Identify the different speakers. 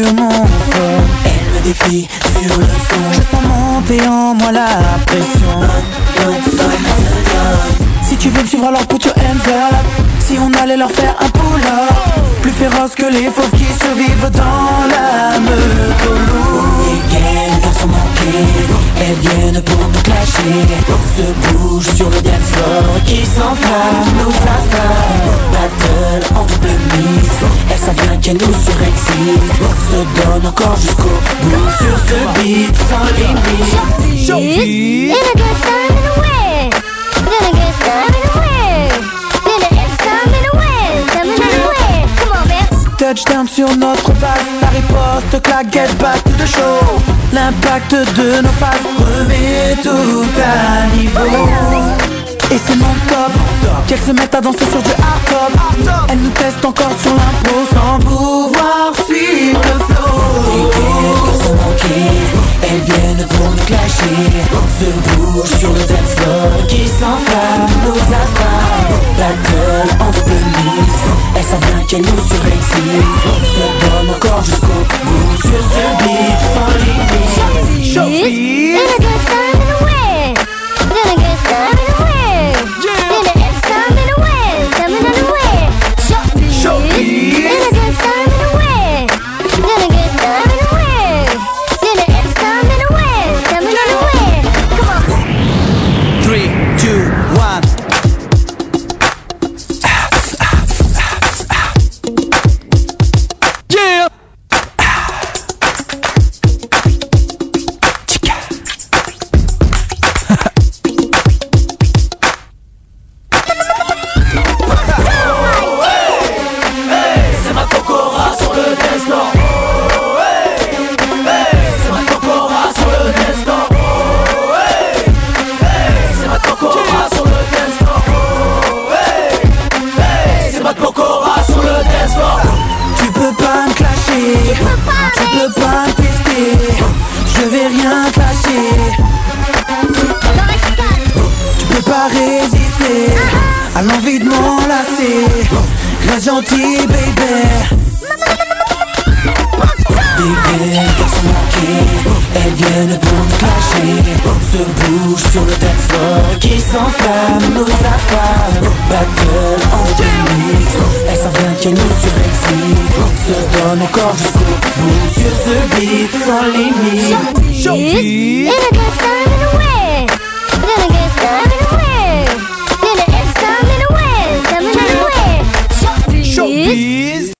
Speaker 1: sur mon phone.
Speaker 2: Elle me défie sur le son.
Speaker 1: Je sens monter en moi la pression. Si tu veux me suivre alors put your hands up. Si on allait leur faire un pull-up, plus féroce que les fauves qui survivent dans la meute au loup.
Speaker 2: Week-end, garçon manqué, elles viennent pour nous clasher. Se bouge sur le dance floor, qui s'enflamme, nous affame. Battle en double mise, elles savent bien qu'elles nous surexcitent. Se donne encore jusqu'au bout sur ce beat sans limite.
Speaker 1: Showbiz.
Speaker 3: In a good time in a way. In a good time in a way. In a it's time in a way. Time in a way. Come on, man.
Speaker 1: Touchdown sur notre base, la riposte, claque, get back to the show. L'impact de nos phases remet tout à niveau. Et c'est mon top, qu'elles se mettent à danser sur du hard top. Elles nous testent encore sur l'impro sans pouvoir suivre le flow.
Speaker 2: Garçons manqués, elles viennent pour nous clasher. Se bouge sur le dance floor, qui s'enflamme, nous affame. Battle en double mise, elles savent bien qu'elles nous surexcitent. Se donne encore jusqu'au bout sur ce beat sans limite.
Speaker 1: Showbiz.
Speaker 3: In a good time in a way. In a good time in a way. In a it's time in a way. Time in a way.
Speaker 1: Showbiz.
Speaker 3: In a good time in a way. In a good time in a way. In a it's time in a way. Time in a way. Come on.
Speaker 1: 3, 2, 1. Yeah.
Speaker 2: C'est ma pokora sur le dance floor. C'est ma pokora sur le dance floor. C'est ma pokora sur le dance floor. C'est ma pokora sur le dance floor.
Speaker 1: Tu peux pas me clasher, tu peux pas me tester. Je vais rien clasher. Tu peux pas résister à l'envie de m'enlacer. Reste gentil, baby.
Speaker 2: Big garçons manqués, elles viennent pour nous clasher. Se bouge sur le dance floor, qui s'enflamme, nous affame. Battle en demi, elles savent bien qu'elles nous surexcitent. Se donne encore jusqu'au bout sur ce beat sans limite.
Speaker 1: Showbiz.
Speaker 3: In a good time